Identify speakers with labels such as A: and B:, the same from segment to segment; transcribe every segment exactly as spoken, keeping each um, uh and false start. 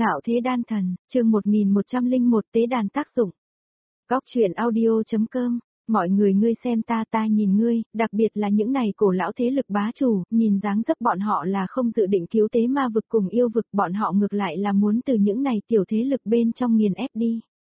A: Ngạo thế đan thần, chương một nghìn một trăm lẻ một tế đàn tác dụng. Góc truyện audio.com, mọi người ngươi xem ta ta nhìn ngươi, đặc biệt là những này cổ lão thế lực bá chủ, nhìn dáng dấp bọn họ là không dự định cứu tế ma vực cùng yêu vực, bọn họ ngược lại là muốn từ những này tiểu thế lực bên trong nghiền ép đi.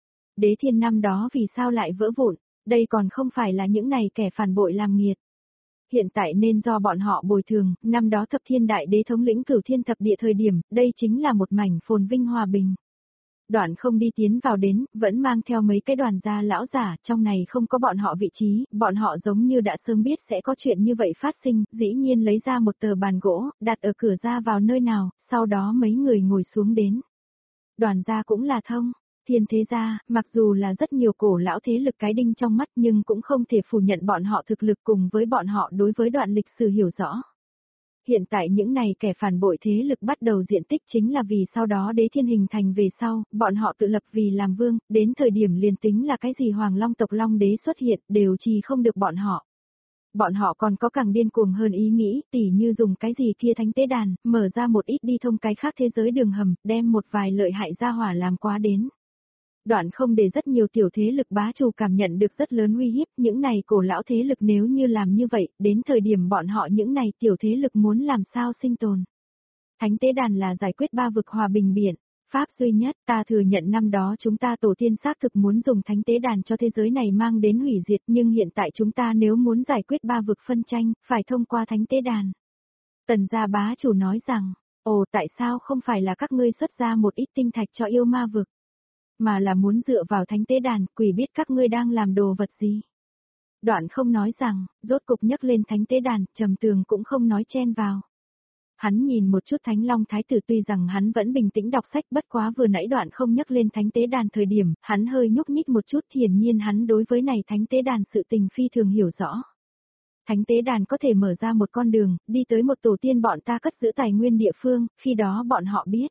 A: Đế thiên năm đó vì sao lại vỡ vụn, đây còn không phải là những này kẻ phản bội làm nghiệt. Hiện tại nên do bọn họ bồi thường, năm đó thập thiên đại đế thống lĩnh cửu thiên thập địa thời điểm, đây chính là một mảnh phồn vinh hòa bình. Đoạn không đi tiến vào đến, vẫn mang theo mấy cái đoàn gia lão giả, trong này không có bọn họ vị trí, bọn họ giống như đã sớm biết sẽ có chuyện như vậy phát sinh, dĩ nhiên lấy ra một tờ bàn gỗ, đặt ở cửa ra vào nơi nào, sau đó mấy người ngồi xuống đến. Đoàn gia cũng là thông. Thiên thế gia, mặc dù là rất nhiều cổ lão thế lực cái đinh trong mắt nhưng cũng không thể phủ nhận bọn họ thực lực cùng với bọn họ đối với đoạn lịch sử hiểu rõ. Hiện tại những này kẻ phản bội thế lực bắt đầu diện tích chính là vì sau đó đế thiên hình thành về sau, bọn họ tự lập vì làm vương, đến thời điểm liền tính là cái gì Hoàng Long tộc Long đế xuất hiện đều trì không được bọn họ. Bọn họ còn có càng điên cuồng hơn ý nghĩ, tỉ như dùng cái gì kia thánh tế đàn, mở ra một ít đi thông cái khác thế giới đường hầm, đem một vài lợi hại gia hỏa làm quá đến. Đoạn không để rất nhiều tiểu thế lực bá chủ cảm nhận được rất lớn uy hiếp, những này cổ lão thế lực nếu như làm như vậy, đến thời điểm bọn họ những này tiểu thế lực muốn làm sao sinh tồn. Thánh tế đàn là giải quyết ba vực hòa bình biển, pháp duy nhất, ta thừa nhận năm đó chúng ta tổ tiên xác thực muốn dùng thánh tế đàn cho thế giới này mang đến hủy diệt, nhưng hiện tại chúng ta nếu muốn giải quyết ba vực phân tranh, phải thông qua thánh tế đàn. Tần gia bá chủ nói rằng, ồ tại sao không phải là các ngươi xuất ra một ít tinh thạch cho yêu ma vực, mà là muốn dựa vào thánh tế đàn, quỷ biết các ngươi đang làm đồ vật gì. Đoạn không nói rằng, rốt cục nhấc lên thánh tế đàn, Trầm Tường cũng không nói chen vào. Hắn nhìn một chút Thánh Long Thái tử, tuy rằng hắn vẫn bình tĩnh đọc sách, bất quá vừa nãy Đoạn không nhấc lên thánh tế đàn thời điểm, hắn hơi nhúc nhích một chút, hiển nhiên hắn đối với này thánh tế đàn sự tình phi thường hiểu rõ. Thánh tế đàn có thể mở ra một con đường, đi tới một tổ tiên bọn ta cất giữ tài nguyên địa phương, khi đó bọn họ biết.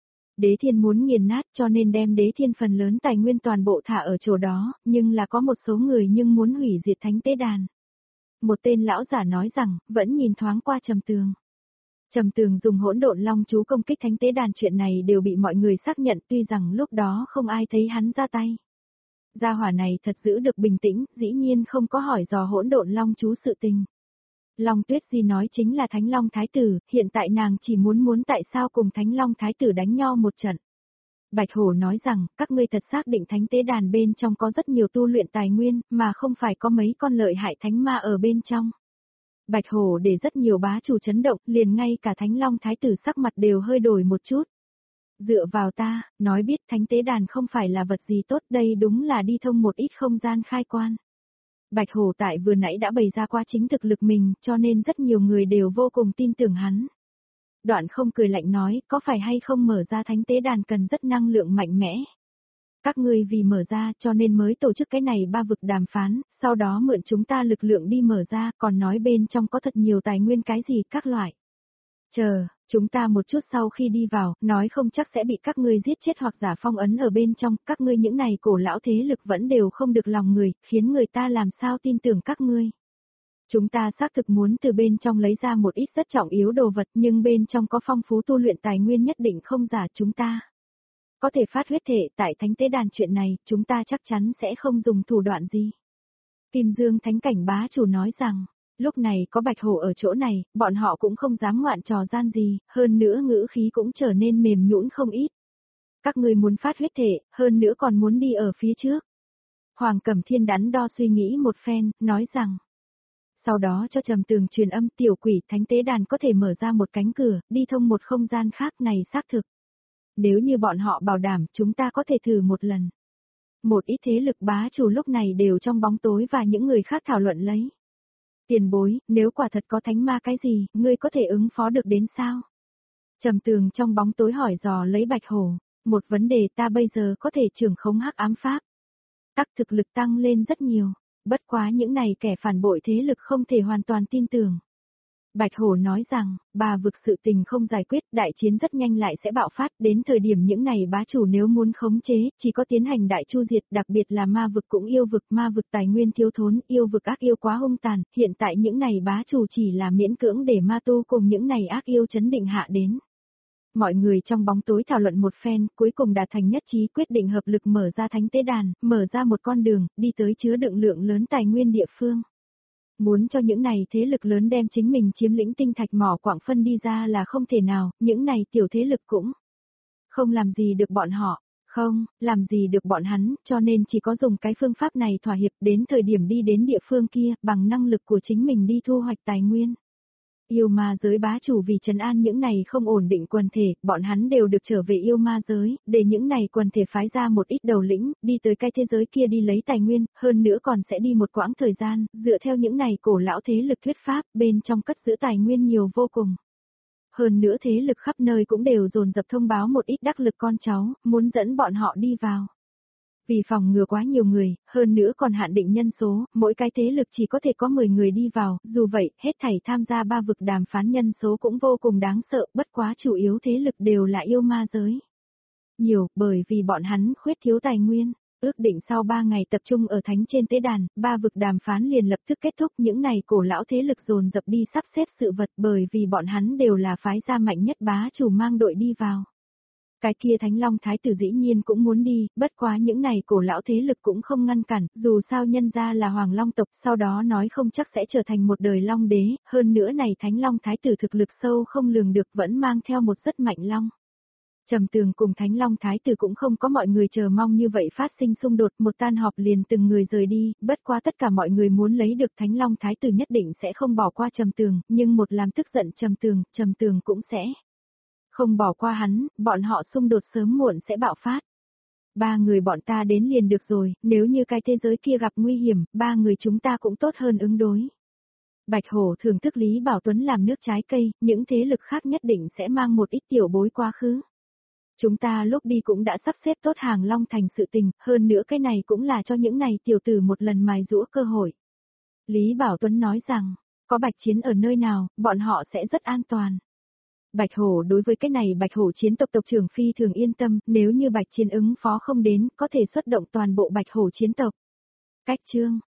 A: Đế thiên muốn nghiền nát cho nên đem đế thiên phần lớn tài nguyên toàn bộ thả ở chỗ đó, nhưng là có một số người nhưng muốn hủy diệt thánh tế đàn. Một tên lão giả nói rằng, vẫn nhìn thoáng qua Trầm Tường. Trầm Tường dùng hỗn độn long chú công kích thánh tế đàn, chuyện này đều bị mọi người xác nhận, tuy rằng lúc đó không ai thấy hắn ra tay. Gia hỏa này thật giữ được bình tĩnh, dĩ nhiên không có hỏi dò hỗn độn long chú sự tình. Long Tuyết Di nói chính là Thánh Long Thái tử, hiện tại nàng chỉ muốn muốn tại sao cùng Thánh Long Thái tử đánh nhau một trận. Bạch Hổ nói rằng, các ngươi thật xác định thánh tế đàn bên trong có rất nhiều tu luyện tài nguyên, mà không phải có mấy con lợi hại thánh ma ở bên trong. Bạch Hổ để rất nhiều bá chủ chấn động, liền ngay cả Thánh Long Thái tử sắc mặt đều hơi đổi một chút. Dựa vào ta, nói biết thánh tế đàn không phải là vật gì tốt, đây đúng là đi thông một ít không gian khai quan. Bạch Hổ tại vừa nãy đã bày ra qua chính thực lực mình, cho nên rất nhiều người đều vô cùng tin tưởng hắn. Đoạn không cười lạnh nói, có phải hay không mở ra thánh tế đàn cần rất năng lượng mạnh mẽ. Các ngươi vì mở ra cho nên mới tổ chức cái này ba vực đàm phán, sau đó mượn chúng ta lực lượng đi mở ra, còn nói bên trong có thật nhiều tài nguyên cái gì các loại. Chờ, chúng ta một chút sau khi đi vào, nói không chắc sẽ bị các ngươi giết chết hoặc giả phong ấn ở bên trong, các ngươi những này cổ lão thế lực vẫn đều không được lòng người, khiến người ta làm sao tin tưởng các ngươi. Chúng ta xác thực muốn từ bên trong lấy ra một ít rất trọng yếu đồ vật, nhưng bên trong có phong phú tu luyện tài nguyên nhất định không giả, chúng ta có thể phát huyết thể tại thánh tế đàn, chuyện này, chúng ta chắc chắn sẽ không dùng thủ đoạn gì. Kim Dương Thánh Cảnh bá chủ nói rằng, lúc này có Bạch Hổ ở chỗ này, bọn họ cũng không dám ngoạn trò gian gì, hơn nữa ngữ khí cũng trở nên mềm nhũn không ít. Các ngươi muốn phát huyết thể, hơn nữa còn muốn đi ở phía trước. Hoàng Cẩm Thiên đắn đo suy nghĩ một phen, nói rằng. Sau đó cho Trầm Tường truyền âm, tiểu quỷ thánh tế đàn có thể mở ra một cánh cửa, đi thông một không gian khác, này xác thực. Nếu như bọn họ bảo đảm, chúng ta có thể thử một lần. Một ít thế lực bá chủ lúc này đều trong bóng tối và những người khác thảo luận lấy. Tiền bối, nếu quả thật có thánh ma cái gì, ngươi có thể ứng phó được đến sao? Trầm Tường trong bóng tối hỏi dò lấy Bạch Hổ, một vấn đề, ta bây giờ có thể trưởng khống hắc ám pháp. Tắc thực lực tăng lên rất nhiều, bất quá những này kẻ phản bội thế lực không thể hoàn toàn tin tưởng. Bạch Hổ nói rằng, bà vực sự tình không giải quyết, đại chiến rất nhanh lại sẽ bạo phát, đến thời điểm những này bá chủ nếu muốn khống chế, chỉ có tiến hành đại chu diệt, đặc biệt là ma vực cũng yêu vực, ma vực tài nguyên thiếu thốn, yêu vực ác yêu quá hung tàn, hiện tại những này bá chủ chỉ là miễn cưỡng để ma tu cùng những này ác yêu chấn định hạ đến. Mọi người trong bóng tối thảo luận một phen, cuối cùng đạt thành nhất trí quyết định hợp lực mở ra thánh tế đàn, mở ra một con đường, đi tới chứa đựng lượng lớn tài nguyên địa phương. Muốn cho những này thế lực lớn đem chính mình chiếm lĩnh tinh thạch mỏ quặng phân đi ra là không thể nào, những này tiểu thế lực cũng không làm gì được bọn họ, không, làm gì được bọn hắn, cho nên chỉ có dùng cái phương pháp này thỏa hiệp đến thời điểm đi đến địa phương kia, bằng năng lực của chính mình đi thu hoạch tài nguyên. Yêu ma giới bá chủ vì trấn an những này không ổn định quần thể, bọn hắn đều được trở về yêu ma giới, để những này quần thể phái ra một ít đầu lĩnh, đi tới cái thế giới kia đi lấy tài nguyên, hơn nữa còn sẽ đi một quãng thời gian, dựa theo những này cổ lão thế lực thuyết pháp, bên trong cất giữ tài nguyên nhiều vô cùng. Hơn nữa thế lực khắp nơi cũng đều dồn dập thông báo một ít đắc lực con cháu, muốn dẫn bọn họ đi vào. Vì phòng ngừa quá nhiều người, hơn nữa còn hạn định nhân số, mỗi cái thế lực chỉ có thể có mười người đi vào, dù vậy, hết thảy tham gia ba vực đàm phán nhân số cũng vô cùng đáng sợ, bất quá chủ yếu thế lực đều là yêu ma giới. Nhiều, bởi vì bọn hắn khuyết thiếu tài nguyên. Ước định sau ba ngày tập trung ở thánh trên tế đàn, ba vực đàm phán liền lập tức kết thúc, những này cổ lão thế lực dồn dập đi sắp xếp sự vật bởi vì bọn hắn đều là phái gia mạnh nhất bá chủ mang đội đi vào. Cái kia Thánh Long Thái tử dĩ nhiên cũng muốn đi, bất quá những này cổ lão thế lực cũng không ngăn cản, dù sao nhân ra là Hoàng Long tộc, sau đó nói không chắc sẽ trở thành một đời Long đế, hơn nữa này Thánh Long Thái tử thực lực sâu không lường được vẫn mang theo một rất mạnh Long. Trầm Tường cùng Thánh Long Thái tử cũng không có mọi người chờ mong như vậy phát sinh xung đột, một tan họp liền từng người rời đi, bất quá tất cả mọi người muốn lấy được Thánh Long Thái tử nhất định sẽ không bỏ qua Trầm Tường, nhưng một làm tức giận Trầm Tường, Trầm Tường cũng sẽ không bỏ qua hắn, bọn họ xung đột sớm muộn sẽ bạo phát. Ba người bọn ta đến liền được rồi, nếu như cái thế giới kia gặp nguy hiểm, ba người chúng ta cũng tốt hơn ứng đối. Bạch Hổ thưởng thức Lý Bảo Tuấn làm nước trái cây, những thế lực khác nhất định sẽ mang một ít tiểu bối quá khứ. Chúng ta lúc đi cũng đã sắp xếp tốt hàng Long Thành sự tình, hơn nữa cái này cũng là cho những này tiểu tử một lần mài giũa cơ hội. Lý Bảo Tuấn nói rằng, có Bạch Chiến ở nơi nào, bọn họ sẽ rất an toàn. Bạch Hổ đối với cái này Bạch Hổ chiến tộc tộc trưởng phi thường yên tâm, nếu như Bạch Chiến ứng phó không đến, có thể xuất động toàn bộ Bạch Hổ chiến tộc. Cách chương